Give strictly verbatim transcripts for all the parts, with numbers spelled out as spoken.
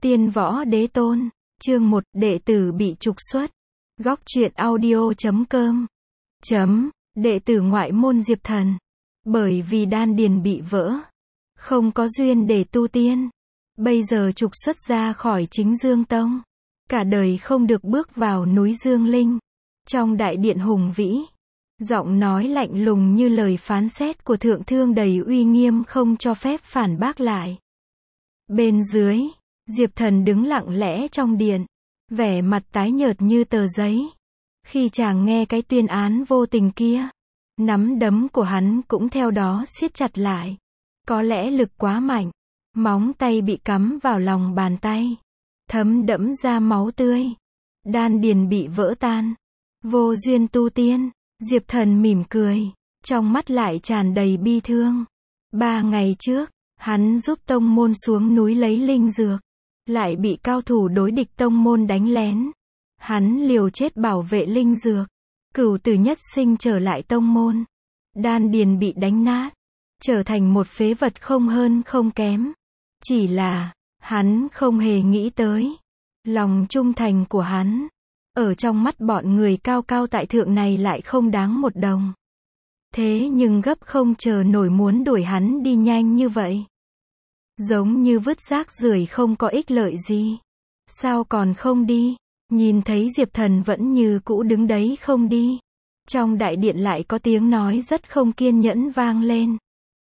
Tiên võ đế tôn, chương một, đệ tử bị trục xuất. Góc truyện audio.com. Chấm, đệ tử ngoại môn Diệp Thần. Bởi vì đan điền bị vỡ, không có duyên để tu tiên. Bây giờ trục xuất ra khỏi Chính Dương Tông. Cả đời không được bước vào núi Dương Linh. Trong đại điện hùng vĩ, giọng nói lạnh lùng như lời phán xét của thượng thương đầy uy nghiêm không cho phép phản bác lại. Bên dưới, Diệp Thần đứng lặng lẽ trong điện, vẻ mặt tái nhợt như tờ giấy. Khi chàng nghe cái tuyên án vô tình kia, nắm đấm của hắn cũng theo đó siết chặt lại. Có lẽ lực quá mạnh, móng tay bị cắm vào lòng bàn tay, thấm đẫm ra máu tươi. Đan điền bị vỡ tan, vô duyên tu tiên. Diệp Thần mỉm cười, trong mắt lại tràn đầy bi thương. Ba ngày trước, hắn giúp tông môn xuống núi lấy linh dược, lại bị cao thủ đối địch tông môn đánh lén. Hắn liều chết bảo vệ linh dược, cửu tử nhất sinh trở lại tông môn. Đan điền bị đánh nát, trở thành một phế vật không hơn không kém. Chỉ là, hắn không hề nghĩ tới, lòng trung thành của hắn, ở trong mắt bọn người cao cao tại thượng này lại không đáng một đồng. Thế nhưng gấp không chờ nổi muốn đuổi hắn đi nhanh như vậy. Giống như vứt rác rưởi không có ích lợi gì. Sao còn không đi? Nhìn thấy Diệp Thần vẫn như cũ đứng đấy không đi. Trong đại điện lại có tiếng nói rất không kiên nhẫn vang lên.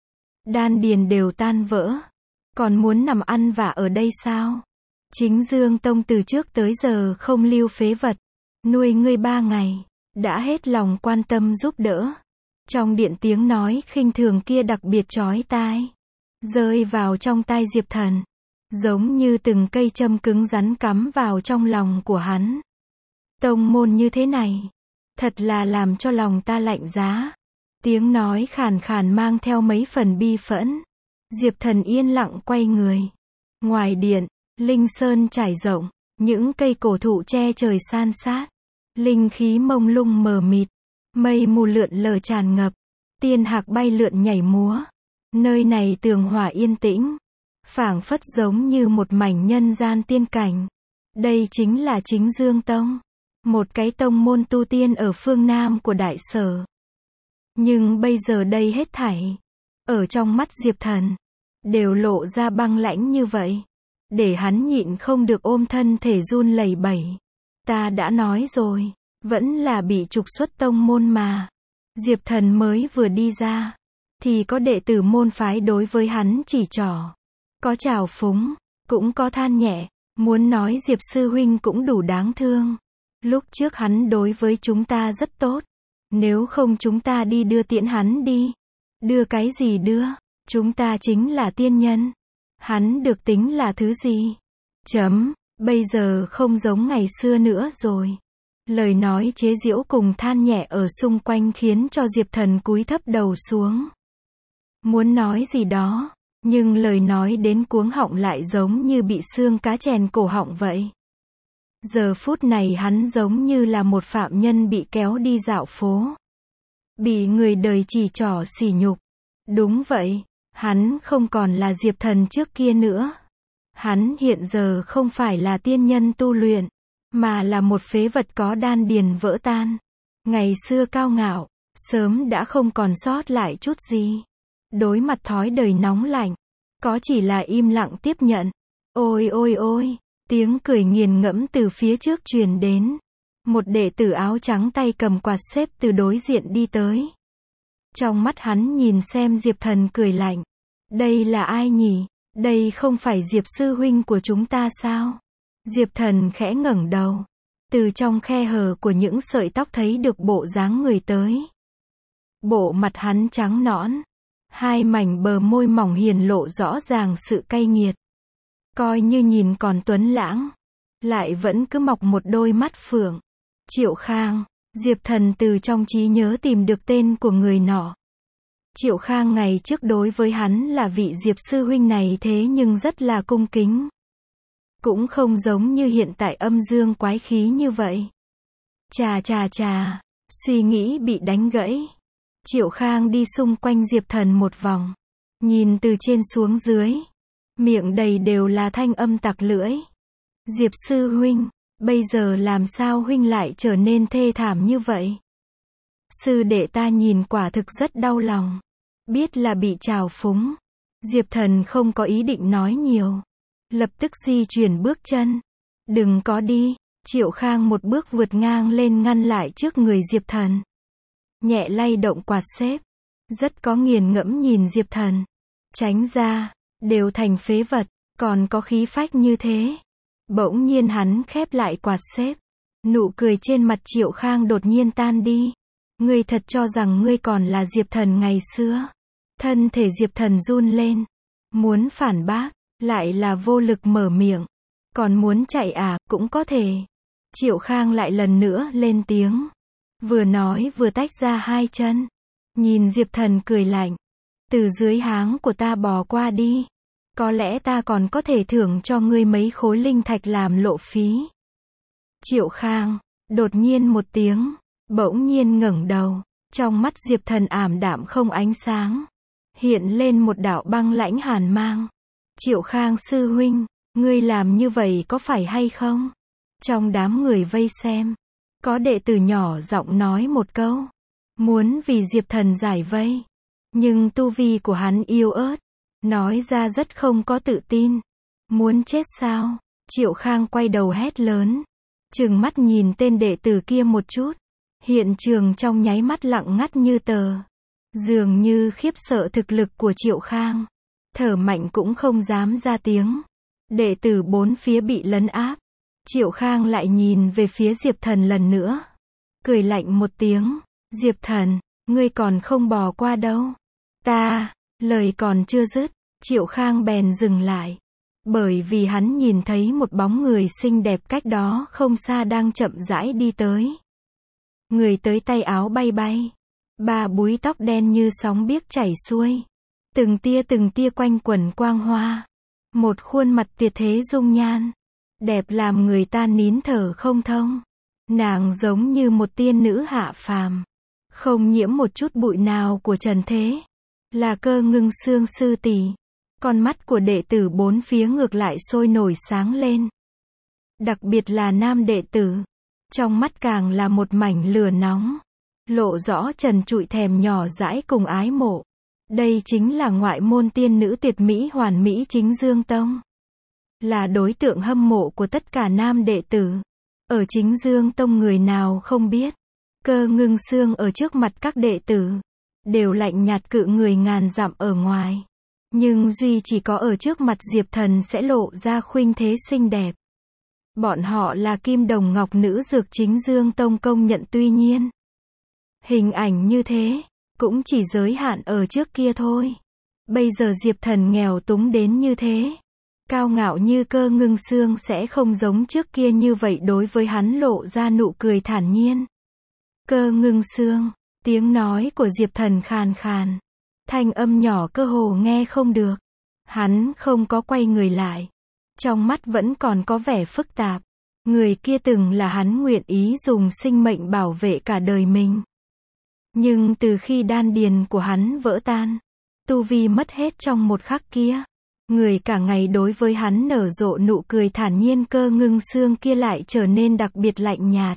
Đan điền đều tan vỡ, còn muốn nằm ăn vạ ở đây sao? Chính Dương Tông từ trước tới giờ không lưu phế vật, nuôi ngươi ba ngày, đã hết lòng quan tâm giúp đỡ. Trong điện tiếng nói khinh thường kia đặc biệt chói tai, rơi vào trong tai Diệp Thần, giống như từng cây châm cứng rắn cắm vào trong lòng của hắn. Tông môn như thế này, thật là làm cho lòng ta lạnh giá. Tiếng nói khàn khàn mang theo mấy phần bi phẫn. Diệp Thần yên lặng quay người. Ngoài điện, linh sơn trải rộng, những cây cổ thụ che trời san sát, linh khí mông lung mờ mịt, mây mù lượn lờ tràn ngập, tiên hạc bay lượn nhảy múa. Nơi này tường hòa yên tĩnh, phảng phất giống như một mảnh nhân gian tiên cảnh. Đây chính là Chính Dương Tông, một cái tông môn tu tiên ở phương Nam của Đại Sở. Nhưng bây giờ đây hết thảy, ở trong mắt Diệp Thần, đều lộ ra băng lãnh như vậy, để hắn nhịn không được ôm thân thể run lẩy bẩy. Ta đã nói rồi, vẫn là bị trục xuất tông môn mà. Diệp Thần mới vừa đi ra, thì có đệ tử môn phái đối với hắn chỉ trỏ. Có trào phúng, cũng có than nhẹ, muốn nói Diệp sư huynh cũng đủ đáng thương. Lúc trước hắn đối với chúng ta rất tốt, nếu không chúng ta đi đưa tiễn hắn đi. Đưa cái gì đưa, chúng ta chính là tiên nhân. Hắn được tính là thứ gì? Chấm, bây giờ không giống ngày xưa nữa rồi. Lời nói chế giễu cùng than nhẹ ở xung quanh khiến cho Diệp Thần cúi thấp đầu xuống. Muốn nói gì đó, nhưng lời nói đến cuống họng lại giống như bị xương cá chèn cổ họng vậy. Giờ phút này hắn giống như là một phạm nhân bị kéo đi dạo phố, bị người đời chỉ trỏ sỉ nhục. Đúng vậy, hắn không còn là Diệp Thần trước kia nữa. Hắn hiện giờ không phải là tiên nhân tu luyện, mà là một phế vật có đan điền vỡ tan. Ngày xưa cao ngạo, sớm đã không còn sót lại chút gì. Đối mặt thói đời nóng lạnh, có chỉ là im lặng tiếp nhận. Ôi ôi ôi, tiếng cười nghiền ngẫm từ phía trước truyền đến. Một đệ tử áo trắng tay cầm quạt xếp từ đối diện đi tới. Trong mắt hắn nhìn xem Diệp Thần cười lạnh. Đây là ai nhỉ? Đây không phải Diệp sư huynh của chúng ta sao? Diệp Thần khẽ ngẩng đầu, từ trong khe hở của những sợi tóc thấy được bộ dáng người tới. Bộ mặt hắn trắng nõn, hai mảnh bờ môi mỏng hiền lộ rõ ràng sự cay nghiệt. Coi như nhìn còn tuấn lãng, lại vẫn cứ mọc một đôi mắt phượng. Triệu Khang. Diệp Thần từ trong trí nhớ tìm được tên của người nọ. Triệu Khang ngày trước đối với hắn là vị Diệp sư huynh này thế nhưng rất là cung kính. Cũng không giống như hiện tại âm dương quái khí như vậy. Chà chà chà, suy nghĩ bị đánh gãy. Triệu Khang đi xung quanh Diệp Thần một vòng, nhìn từ trên xuống dưới. miệng đầy đều là thanh âm tặc lưỡi. Diệp sư huynh, bây giờ làm sao huynh lại trở nên thê thảm như vậy? Sư đệ ta nhìn quả thực rất đau lòng. Biết là bị trào phúng. Diệp Thần không có ý định nói nhiều. Lập tức di chuyển bước chân. Đừng có đi. Triệu Khang một bước vượt ngang lên ngăn lại trước người Diệp Thần. Nhẹ lay động quạt xếp. Rất có nghiền ngẫm nhìn Diệp Thần. Tránh ra. Đều thành phế vật. Còn có khí phách như thế. Bỗng nhiên hắn khép lại quạt xếp. Nụ cười trên mặt Triệu Khang đột nhiên tan đi. Ngươi thật cho rằng ngươi còn là Diệp Thần ngày xưa. Thân thể Diệp Thần run lên. Muốn phản bác, lại là vô lực mở miệng. Còn muốn chạy à, cũng có thể. Triệu Khang lại lần nữa lên tiếng. Vừa nói vừa tách ra hai chân. Nhìn Diệp Thần cười lạnh. Từ dưới háng của ta bò qua đi. Có lẽ ta còn có thể thưởng cho ngươi mấy khối linh thạch làm lộ phí. Triệu Khang, đột nhiên một tiếng. Bỗng nhiên ngẩng đầu. Trong mắt Diệp Thần ảm đạm không ánh sáng. Hiện lên một đạo băng lãnh hàn mang. Triệu Khang sư huynh, ngươi làm như vậy có phải hay không? Trong đám người vây xem, có đệ tử nhỏ giọng nói một câu. Muốn vì Diệp Thần giải vây. Nhưng tu vi của hắn yếu ớt. Nói ra rất không có tự tin. Muốn chết sao? Triệu Khang quay đầu hét lớn. Trừng mắt nhìn tên đệ tử kia một chút. Hiện trường trong nháy mắt lặng ngắt như tờ. Dường như khiếp sợ thực lực của Triệu Khang. Thở mạnh cũng không dám ra tiếng. Đệ tử bốn phía bị lấn áp. Triệu Khang lại nhìn về phía Diệp Thần lần nữa. Cười lạnh một tiếng. Diệp Thần, ngươi còn không bò qua đâu. Ta, lời còn chưa dứt. Triệu Khang bèn dừng lại. Bởi vì hắn nhìn thấy một bóng người xinh đẹp cách đó không xa đang chậm rãi đi tới. Người tới tay áo bay bay. Ba búi tóc đen như sóng biếc chảy xuôi. Từng tia từng tia quanh quẩn quang hoa. Một khuôn mặt tuyệt thế dung nhan. Đẹp làm người ta nín thở không thông. Nàng giống như một tiên nữ hạ phàm. Không nhiễm một chút bụi nào của trần thế. Là Cơ Ngưng Xương sư tỷ. Con mắt của đệ tử bốn phía ngược lại sôi nổi sáng lên. Đặc biệt là nam đệ tử. Trong mắt càng là một mảnh lửa nóng. Lộ rõ trần trụi thèm nhỏ dãi cùng ái mộ. Đây chính là ngoại môn tiên nữ tuyệt mỹ hoàn mỹ Chính Dương Tông. Là đối tượng hâm mộ của tất cả nam đệ tử. Ở Chính Dương Tông người nào không biết. Cơ Ngưng Xương ở trước mặt các đệ tử. Đều lạnh nhạt cự người ngàn dặm ở ngoài. Nhưng duy chỉ có ở trước mặt Diệp Thần sẽ lộ ra khuynh thế xinh đẹp. Bọn họ là kim đồng ngọc nữ dược Chính Dương Tông công nhận tuy nhiên. Hình ảnh như thế, cũng chỉ giới hạn ở trước kia thôi. Bây giờ Diệp Thần nghèo túng đến như thế. Cao ngạo như Cơ Ngưng Xương sẽ không giống trước kia như vậy đối với hắn lộ ra nụ cười thản nhiên. Cơ Ngưng Xương, tiếng nói của Diệp Thần khàn khàn. Thanh âm nhỏ cơ hồ nghe không được. Hắn không có quay người lại. Trong mắt vẫn còn có vẻ phức tạp. Người kia từng là hắn nguyện ý dùng sinh mệnh bảo vệ cả đời mình. Nhưng từ khi đan điền của hắn vỡ tan, tu vi mất hết trong một khắc kia, người cả ngày đối với hắn nở rộ nụ cười thản nhiên Cơ Ngưng Xương kia lại trở nên đặc biệt lạnh nhạt.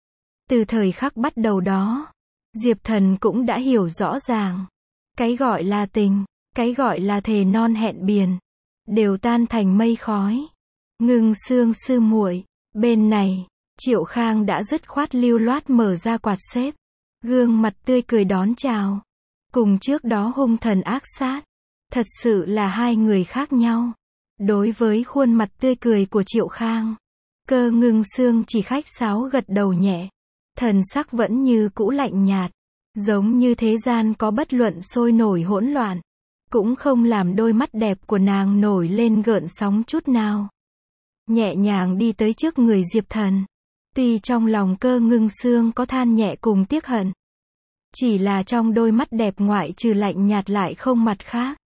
Từ thời khắc bắt đầu đó, Diệp Thần cũng đã hiểu rõ ràng. Cái gọi là tình, cái gọi là thề non hẹn biển, đều tan thành mây khói. Ngưng Xương sư muội, bên này, Triệu Khang đã dứt khoát lưu loát mở ra quạt xếp. Gương mặt tươi cười đón chào. Cùng trước đó hung thần ác sát. Thật sự là hai người khác nhau. Đối với khuôn mặt tươi cười của Triệu Khang, Cơ Ngưng Xương chỉ khách sáo gật đầu nhẹ. Thần sắc vẫn như cũ lạnh nhạt. Giống như thế gian có bất luận sôi nổi hỗn loạn. Cũng không làm đôi mắt đẹp của nàng nổi lên gợn sóng chút nào. Nhẹ nhàng đi tới trước người Diệp Thần. Tuy trong lòng Cơ Ngưng Xương có than nhẹ cùng tiếc hận. Chỉ là trong đôi mắt đẹp ngoại trừ lạnh nhạt lại không mặt khác.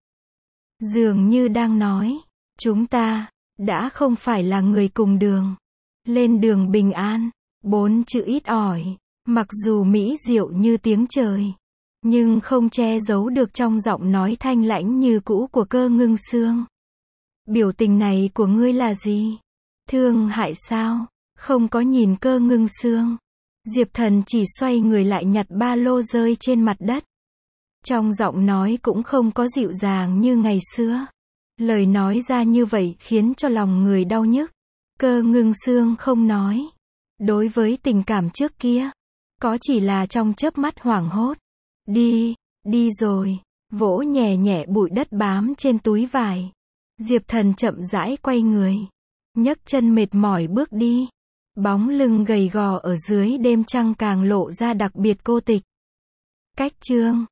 Dường như đang nói, chúng ta, đã không phải là người cùng đường. Lên đường bình an, bốn chữ ít ỏi, mặc dù mỹ diệu như tiếng trời. Nhưng không che giấu được trong giọng nói thanh lãnh như cũ của Cơ Ngưng Xương. Biểu tình này của ngươi là gì? Thương hại sao? Không có nhìn Cơ Ngưng Sương. Diệp Thần chỉ xoay người lại nhặt ba lô rơi trên mặt đất. Trong giọng nói cũng không có dịu dàng như ngày xưa. Lời nói ra như vậy khiến cho lòng người đau nhức. Cơ Ngưng Sương không nói. Đối với tình cảm trước kia, có chỉ là trong chớp mắt hoảng hốt. Đi, đi rồi. Vỗ nhẹ nhẹ bụi đất bám trên túi vải. Diệp Thần chậm rãi quay người. Nhấc chân mệt mỏi bước đi. Bóng lưng gầy gò ở dưới đêm trăng càng lộ ra đặc biệt cô tịch. Cách chương